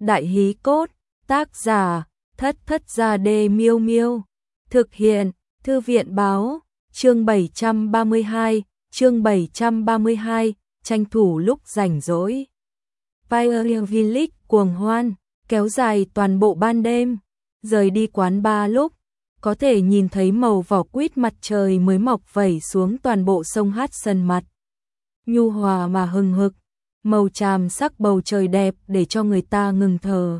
Đại hí cốt, tác giả, Thất Thất Gia Đê Miêu Miêu. Thực hiện, Thư viện báo, chương 732, tranh thủ lúc rảnh rỗi. Pioneer Village cuồng hoan, kéo dài toàn bộ ban đêm, rời đi quán bar lúc, có thể nhìn thấy màu vỏ quýt mặt trời mới mọc vẩy xuống toàn bộ sông Hudson mặt. Nhu hòa mà hừng hực, màu tràm sắc bầu trời đẹp để cho người ta ngừng thở.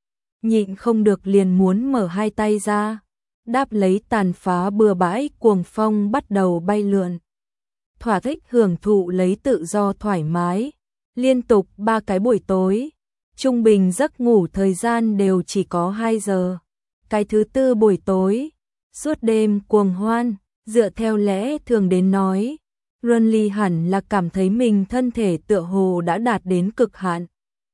Nhịn không được liền muốn mở hai tay ra, đáp lấy tàn phá bừa bãi cuồng phong bắt đầu bay lượn. Thỏa thích hưởng thụ lấy tự do thoải mái, liên tục 3 cái buổi tối, trung bình giấc ngủ thời gian đều chỉ có 2 giờ. Cái thứ tư buổi tối, suốt đêm cuồng hoan, dựa theo lẽ thường đến nói, Runly hẳn là cảm thấy mình thân thể tựa hồ đã đạt đến cực hạn.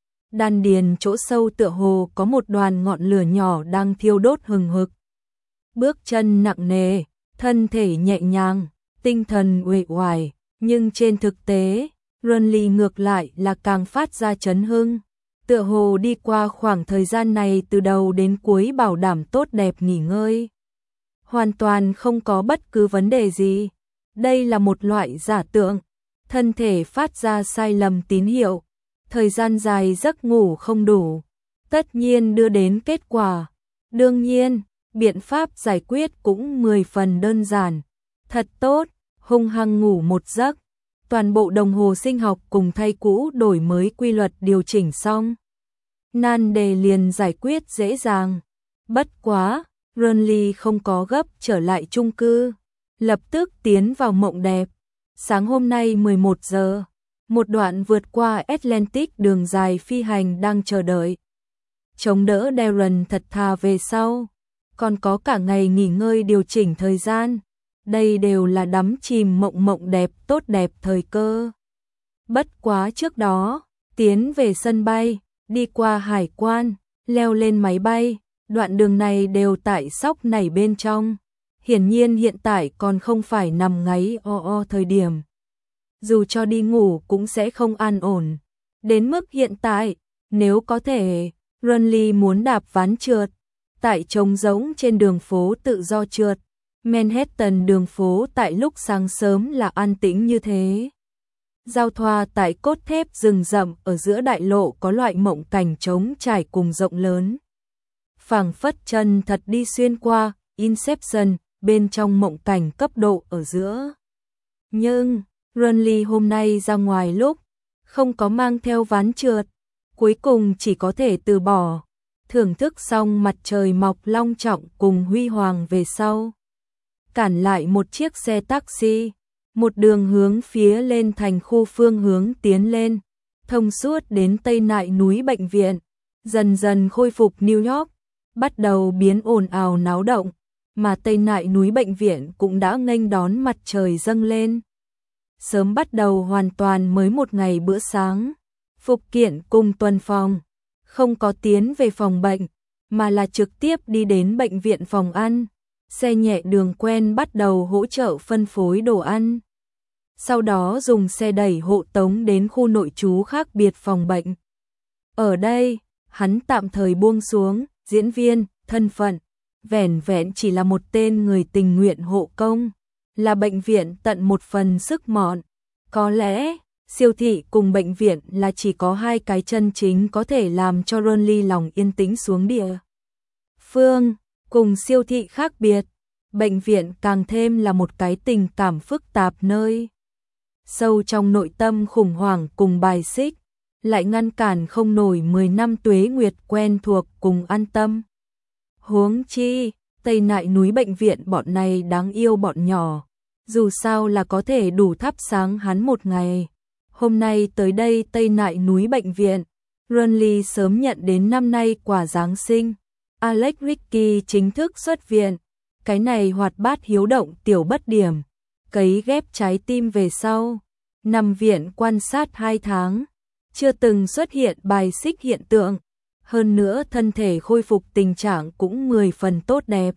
Đan điền chỗ sâu tựa hồ có một đoàn ngọn lửa nhỏ đang thiêu đốt hừng hực. Bước chân nặng nề, thân thể nhẹ nhàng, tinh thần uể oải, nhưng trên thực tế, Runly ngược lại là càng phát ra chấn hưng. Tựa hồ đi qua khoảng thời gian này từ đầu đến cuối bảo đảm tốt đẹp nghỉ ngơi. Hoàn toàn không có bất cứ vấn đề gì. Đây là một loại giả tượng. Thân thể phát ra sai lầm tín hiệu. Thời gian dài giấc ngủ không đủ. Tất nhiên đưa đến kết quả. Đương nhiên, biện pháp giải quyết cũng 10 phần đơn giản. Thật tốt, hung hăng ngủ một giấc. Toàn bộ đồng hồ sinh học cùng thay cũ đổi mới quy luật điều chỉnh xong. Nan đề liền giải quyết dễ dàng. Bất quá, Runly không có gấp trở lại chung cư. Lập tức tiến vào mộng đẹp. Sáng hôm nay 11 giờ, một đoạn vượt qua Atlantic đường dài phi hành đang chờ đợi. Chống đỡ Darren thật thà về sau. Còn có cả ngày nghỉ ngơi điều chỉnh thời gian. Đây đều là đắm chìm mộng đẹp tốt đẹp thời cơ. Bất quá trước đó, tiến về sân bay, đi qua hải quan, leo lên máy bay, đoạn đường này đều tại sóc nảy bên trong. Hiển nhiên hiện tại còn không phải nằm ngáy thời điểm. Dù cho đi ngủ cũng sẽ không an ổn. Đến mức hiện tại, nếu có thể, Runly muốn đạp ván trượt. Tại trống rỗng trên đường phố tự do trượt. Manhattan đường phố tại lúc sáng sớm là an tĩnh như thế. Giao thoa tại cốt thép rừng rậm ở giữa đại lộ có loại mộng cảnh trống trải cùng rộng lớn. Phảng phất chân thật đi xuyên qua, Inception, bên trong mộng cảnh cấp độ ở giữa. Nhưng, Runly hôm nay ra ngoài lúc, không có mang theo ván trượt, cuối cùng chỉ có thể từ bỏ. Thưởng thức xong mặt trời mọc long trọng cùng huy hoàng về sau. Cản lại một chiếc xe taxi, một đường hướng phía lên thành khu phương hướng tiến lên, thông suốt đến Tây Nại núi bệnh viện, dần dần khôi phục New York, bắt đầu biến ồn ào náo động, mà Tây Nại núi bệnh viện cũng đã nghênh đón mặt trời dâng lên. Sớm bắt đầu hoàn toàn mới một ngày bữa sáng, phục kiện cùng tuần phòng, không có tiến về phòng bệnh, mà là trực tiếp đi đến bệnh viện phòng ăn. Xe nhẹ đường quen bắt đầu hỗ trợ phân phối đồ ăn. Sau đó dùng xe đẩy hộ tống đến khu nội trú khác biệt phòng bệnh. Ở đây, hắn tạm thời buông xuống, diễn viên, thân phận, vẻn vẹn chỉ là một tên người tình nguyện hộ công, là bệnh viện tận một phần sức mọn. Có lẽ, siêu thị cùng bệnh viện là chỉ có hai cái chân chính có thể làm cho Runly lòng yên tĩnh xuống địa phương. Cùng siêu thị khác biệt, bệnh viện càng thêm là một cái tình cảm phức tạp nơi. Sâu trong nội tâm khủng hoảng cùng bài xích, lại ngăn cản không nổi 10 năm tuế nguyệt quen thuộc cùng an tâm. Huống chi, Tây Nại núi bệnh viện bọn này đáng yêu bọn nhỏ, dù sao là có thể đủ thắp sáng hắn một ngày. Hôm nay tới đây Tây Nại núi bệnh viện, Runly sớm nhận đến năm nay quà Giáng sinh. Alex Ricky chính thức xuất viện, cái này hoạt bát hiếu động tiểu bất điểm, cấy ghép trái tim về sau, nằm viện quan sát 2 tháng, chưa từng xuất hiện bài xích hiện tượng, hơn nữa thân thể khôi phục tình trạng cũng 10 phần tốt đẹp.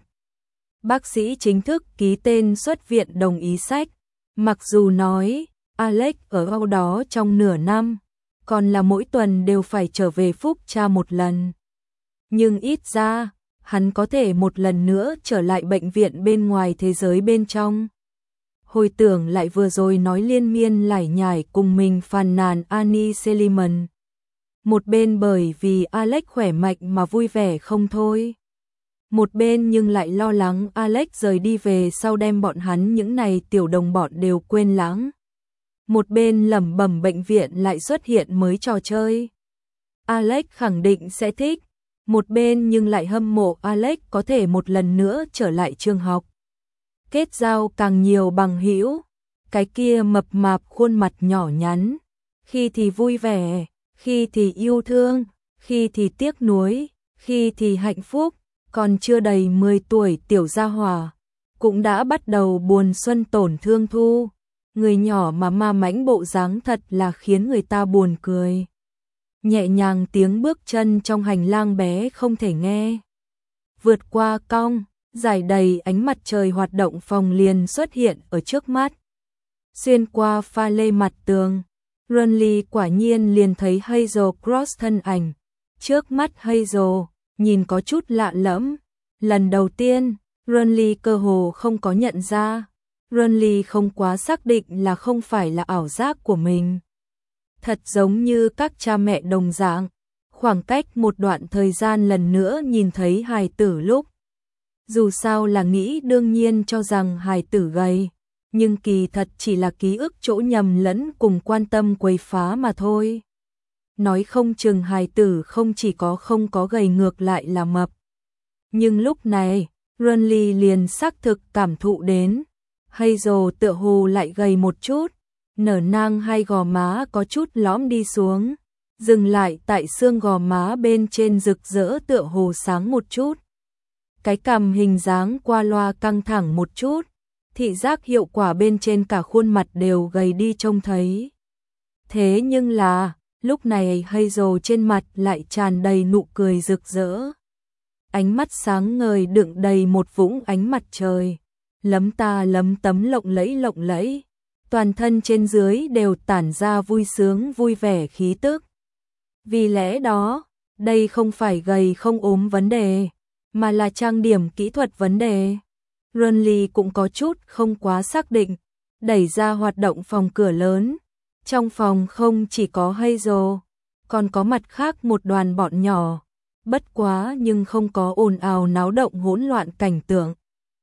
Bác sĩ chính thức ký tên xuất viện đồng ý sách, mặc dù nói Alex ở đâu đó trong nửa năm, còn là mỗi tuần đều phải trở về Phúc Tra một lần. Nhưng ít ra, hắn có thể một lần nữa trở lại bệnh viện bên ngoài thế giới bên trong. Hồi tưởng lại vừa rồi nói liên miên lải nhải cùng mình phàn nàn Annie Seliman. Một bên bởi vì Alex khỏe mạnh mà vui vẻ không thôi. Một bên nhưng lại lo lắng Alex rời đi về sau đem bọn hắn những này tiểu đồng bọn đều quên lãng. Một bên lẩm bẩm bệnh viện lại xuất hiện mới trò chơi. Alex khẳng định sẽ thích. Một bên nhưng lại hâm mộ Alex có thể một lần nữa trở lại trường học. Kết giao càng nhiều bằng hữu. Cái kia mập mạp khuôn mặt nhỏ nhắn. Khi thì vui vẻ, khi thì yêu thương, khi thì tiếc nuối, khi thì hạnh phúc. Còn chưa đầy 10 tuổi tiểu gia hỏa cũng đã bắt đầu buồn xuân tổn thương Thu. Người nhỏ mà ma mãnh bộ dáng thật là khiến người ta buồn cười. Nhẹ nhàng tiếng bước chân trong hành lang bé không thể nghe. Vượt qua cong, rải đầy ánh mặt trời hoạt động phòng liền xuất hiện ở trước mắt. Xuyên qua pha lê mặt tường, Runley quả nhiên liền thấy Hazel Cross thân ảnh. Trước mắt Hazel, nhìn có chút lạ lẫm. Lần đầu tiên, Runley cơ hồ không có nhận ra. Runley không quá xác định là không phải là ảo giác của mình. Thật giống như các cha mẹ đồng dạng, khoảng cách một đoạn thời gian lần nữa nhìn thấy hài tử lúc. Dù sao là nghĩ đương nhiên cho rằng hài tử gầy, nhưng kỳ thật chỉ là ký ức chỗ nhầm lẫn cùng quan tâm quấy phá mà thôi. Nói không chừng hài tử không chỉ có không có gầy ngược lại là mập. Nhưng lúc này, Runley liền xác thực cảm thụ đến. Hazel tựa hồ lại gầy một chút, nở nang hai gò má có chút lõm đi xuống, dừng lại tại xương gò má bên trên rực rỡ tựa hồ sáng một chút. Cái cằm hình dáng qua loa căng thẳng một chút, thị giác hiệu quả bên trên cả khuôn mặt đều gầy đi trông thấy. Thế nhưng là, lúc này Hazel trên mặt lại tràn đầy nụ cười rực rỡ. Ánh mắt sáng ngời đựng đầy một vũng ánh mặt trời. Lấm ta lấm tấm lộng lẫy, toàn thân trên dưới đều tản ra vui sướng vui vẻ khí tức. Vì lẽ đó, đây không phải gầy không ốm vấn đề, mà là trang điểm kỹ thuật vấn đề. Runley cũng có chút không quá xác định, đẩy ra hoạt động phòng cửa lớn. Trong phòng không chỉ có Hazel, còn có mặt khác một đoàn bọn nhỏ, bất quá nhưng không có ồn ào náo động hỗn loạn cảnh tượng.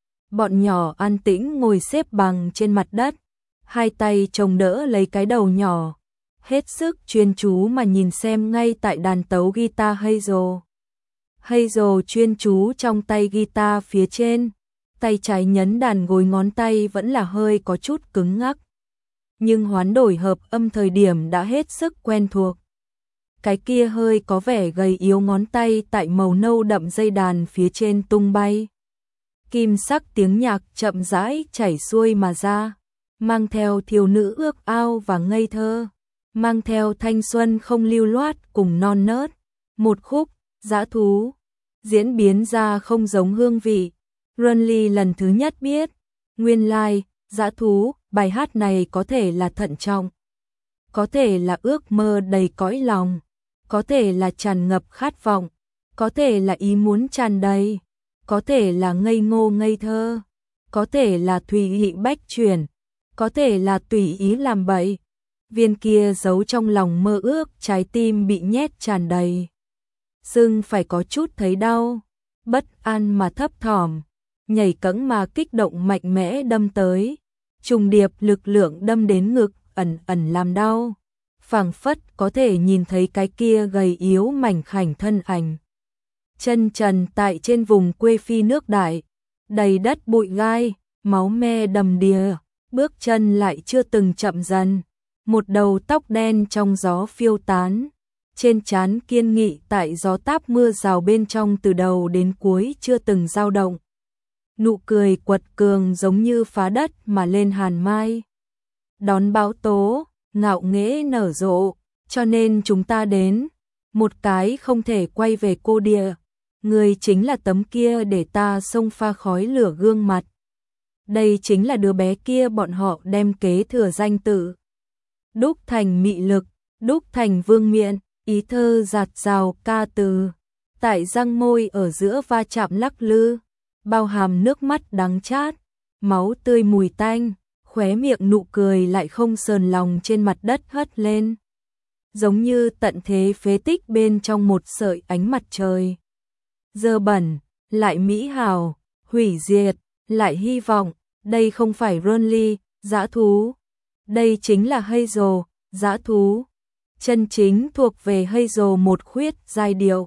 Bọn nhỏ an tĩnh ngồi xếp bằng trên mặt đất, hai tay chồng đỡ lấy cái đầu nhỏ, hết sức chuyên chú mà nhìn xem ngay tại đàn tấu guitar Hazel. Hazel chuyên chú trong tay guitar phía trên, tay trái nhấn đàn gối ngón tay vẫn là hơi có chút cứng ngắc. Nhưng hoán đổi hợp âm thời điểm đã hết sức quen thuộc. Cái kia hơi có vẻ gầy yếu ngón tay tại màu nâu đậm dây đàn phía trên tung bay. Kim sắc tiếng nhạc chậm rãi chảy xuôi mà ra, mang theo thiếu nữ ước ao và ngây thơ, mang theo thanh xuân không lưu loát cùng non nớt. Một khúc, dã thú, diễn biến ra không giống hương vị. Runley lần thứ nhất biết, nguyên lai, dã thú, bài hát này có thể là thận trọng, có thể là ước mơ đầy cõi lòng, có thể là tràn ngập khát vọng, có thể là ý muốn tràn đầy, có thể là ngây ngô ngây thơ, có thể là tùy ý bách chuyển, có thể là tùy ý làm bậy. Viên kia giấu trong lòng mơ ước trái tim bị nhét tràn đầy. Sưng phải có chút thấy đau, bất an mà thấp thỏm, nhảy cẫng mà kích động mạnh mẽ đâm tới. Trùng điệp lực lượng đâm đến ngực, ẩn ẩn làm đau. Phảng phất có thể nhìn thấy cái kia gầy yếu mảnh khảnh thân ảnh. Chân trần tại trên vùng quê phi nước đại, đầy đất bụi gai, máu me đầm đìa, bước chân lại chưa từng chậm dần. Một đầu tóc đen trong gió phiêu tán, trên trán kiên nghị tại gió táp mưa rào bên trong từ đầu đến cuối chưa từng dao động. Nụ cười quật cường giống như phá đất mà lên hàn mai. Đón bão tố, ngạo nghễ nở rộ, cho nên chúng ta đến. Một cái không thể quay về cô địa. Người chính là tấm kia để ta xông pha khói lửa gương mặt. Đây chính là đứa bé kia bọn họ đem kế thừa danh tự. Đúc thành mị lực, đúc thành vương miện, ý thơ giạt rào ca từ, tại răng môi ở giữa va chạm lắc lư, bao hàm nước mắt đắng chát, máu tươi mùi tanh, khóe miệng nụ cười lại không sờn lòng trên mặt đất hất lên. Giống như tận thế phế tích bên trong một sợi ánh mặt trời. Dơ bẩn, lại mỹ hào, hủy diệt, lại hy vọng, đây không phải Ronly, dã thú. Đây chính là Hazel, dã thú. Chân chính thuộc về Hazel một khuyết giai điệu.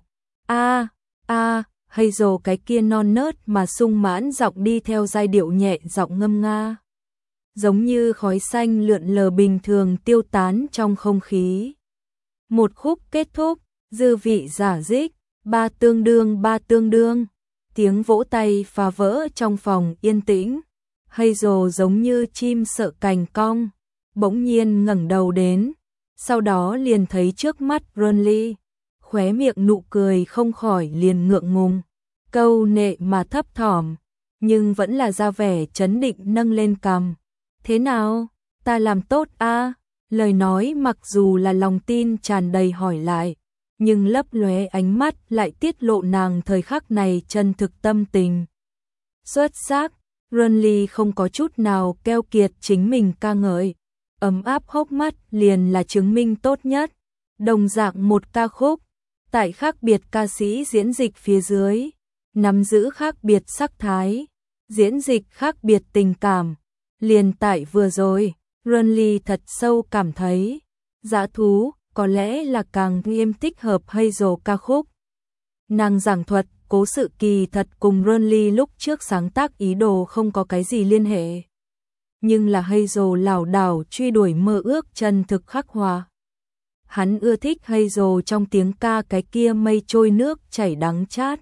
Hazel cái kia non nớt mà sung mãn giọng đi theo giai điệu nhẹ giọng ngâm nga. Giống như khói xanh lượn lờ bình thường tiêu tán trong không khí. Một khúc kết thúc, dư vị giả dích, ba tương đương, tiếng vỗ tay phá vỡ trong phòng yên tĩnh. Hazel giống như chim sợ cành cong, bỗng nhiên ngẩng đầu đến, sau đó liền thấy trước mắt Ronly, khóe miệng nụ cười không khỏi liền ngượng ngùng, câu nệ mà thấp thỏm, nhưng vẫn là ra vẻ trấn định nâng lên cằm. Thế nào, ta làm tốt a? Lời nói mặc dù là lòng tin tràn đầy hỏi lại, nhưng lấp lóe ánh mắt lại tiết lộ nàng thời khắc này chân thực tâm tình. Xuất sắc, Ronly không có chút nào keo kiệt chính mình ca ngợi, ấm áp hốc mắt liền là chứng minh tốt nhất. Đồng dạng một ca khúc, tại khác biệt ca sĩ diễn dịch phía dưới, nắm giữ khác biệt sắc thái, diễn dịch khác biệt tình cảm. Liền tại vừa rồi, Ronly thật sâu cảm thấy, dã thú có lẽ là càng nghiêm thích hợp Hazel ca khúc. Nàng giảng thuật cố sự kỳ thật cùng Ronly lúc trước sáng tác ý đồ không có cái gì liên hệ. Nhưng là Hazel lảo đảo truy đuổi mơ ước chân thực khắc họa. Hắn ưa thích Hazel trong tiếng ca cái kia mây trôi nước chảy đắng chát.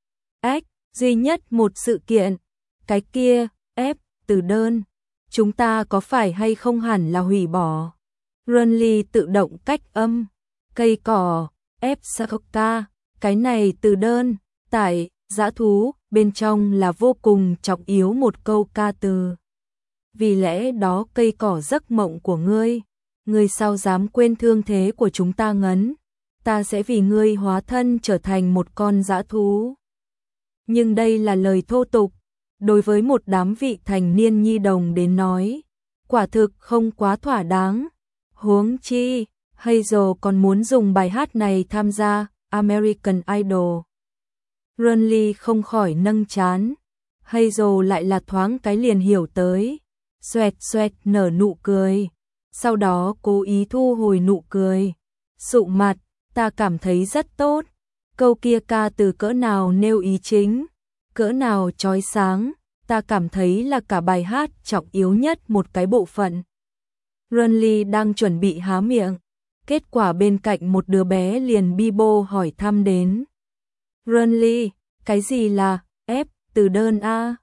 Duy nhất một sự kiện, cái kia, từ đơn. Chúng ta có phải hay không hẳn là hủy bỏ. Ronly tự động cách âm, cây cỏ, Sakoka, cái này từ đơn, tại, dã thú, bên trong là vô cùng trọng yếu một câu ca từ. Vì lẽ đó cây cỏ giấc mộng của ngươi sao dám quên thương thế của chúng ta ngấn, ta sẽ vì ngươi hóa thân trở thành một con dã thú. Nhưng đây là lời thô tục, đối với một đám vị thành niên nhi đồng đến nói, quả thực không quá thỏa đáng. Huống chi, Hazel còn muốn dùng bài hát này tham gia American Idol. Ronly không khỏi nâng trán, Hazel lại là thoáng cái liền hiểu tới, xoẹt xoẹt nở nụ cười, sau đó cố ý thu hồi nụ cười, sụ mặt, ta cảm thấy rất tốt, câu kia ca từ cỡ nào nêu ý chính, cỡ nào chói sáng, ta cảm thấy là cả bài hát trọng yếu nhất một cái bộ phận. Ronly đang chuẩn bị há miệng, kết quả bên cạnh một đứa bé liền bi bô hỏi thăm đến. Ronly, cái gì là từ đơn a?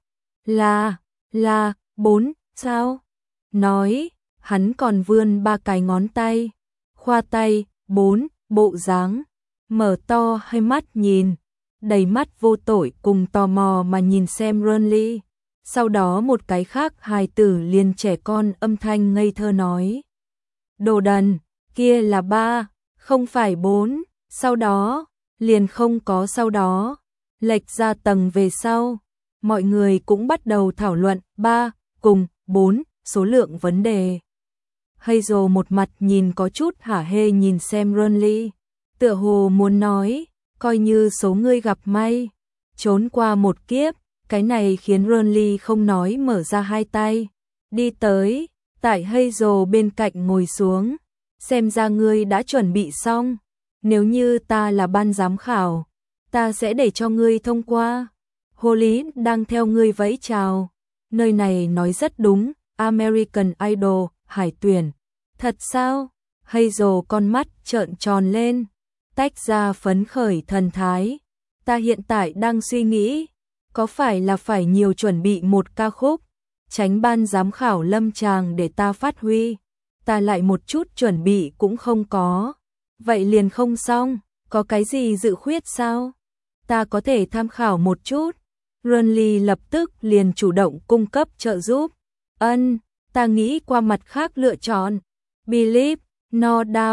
Là 4, sao? Nói, hắn còn vươn 3 cái ngón tay, khoa tay, 4, bộ dáng, mở to hai mắt nhìn, đầy mắt vô tội cùng tò mò mà nhìn xem Ronly. Sau đó một cái khác hài tử liền trẻ con âm thanh ngây thơ nói. Đồ đần, kia là 3, không phải 4, sau đó, liền không có sau đó, lệch ra tầng về sau. Mọi người cũng bắt đầu thảo luận 3 cùng 4 số lượng vấn đề. Hazel một mặt nhìn có chút hả hê nhìn xem Ronly, tựa hồ muốn nói, coi như số ngươi gặp may, trốn qua một kiếp. Cái này khiến Ronly không nói mở ra hai tay, đi tới, tại Hazel bên cạnh ngồi xuống, xem ra ngươi đã chuẩn bị xong, nếu như ta là ban giám khảo, ta sẽ để cho ngươi thông qua. Holly đang theo ngươi vẫy chào, nơi này nói rất đúng, American Idol, hải tuyển. Thật sao? Hazel con mắt trợn tròn lên, tách ra phấn khởi thần thái. Ta hiện tại đang suy nghĩ, có phải là phải nhiều chuẩn bị một ca khúc, tránh ban giám khảo lâm tràng để ta phát huy. Ta lại một chút chuẩn bị cũng không có. Vậy liền không xong, có cái gì dự khuyết sao? Ta có thể tham khảo một chút. Ronly lập tức liền chủ động cung cấp trợ giúp. Ta nghĩ qua mặt khác lựa chọn. Believe, no doubt,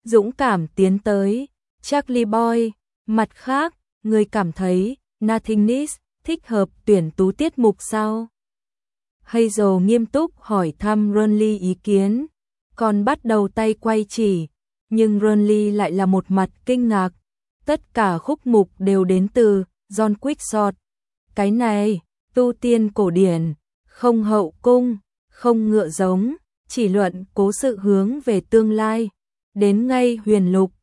dũng cảm tiến tới. Charlie Boy, mặt khác, người cảm thấy Nothingness thích hợp tuyển tú tiết mục sau. Hazel nghiêm túc hỏi thăm Ronly ý kiến, còn bắt đầu tay quay chỉ, nhưng Ronly lại là một mặt kinh ngạc. Tất cả khúc mục đều đến từ John Quixote. Cái này, tu tiên cổ điển, không hậu cung, không ngựa giống, chỉ luận cố sự hướng về tương lai. Đến ngay huyền lục,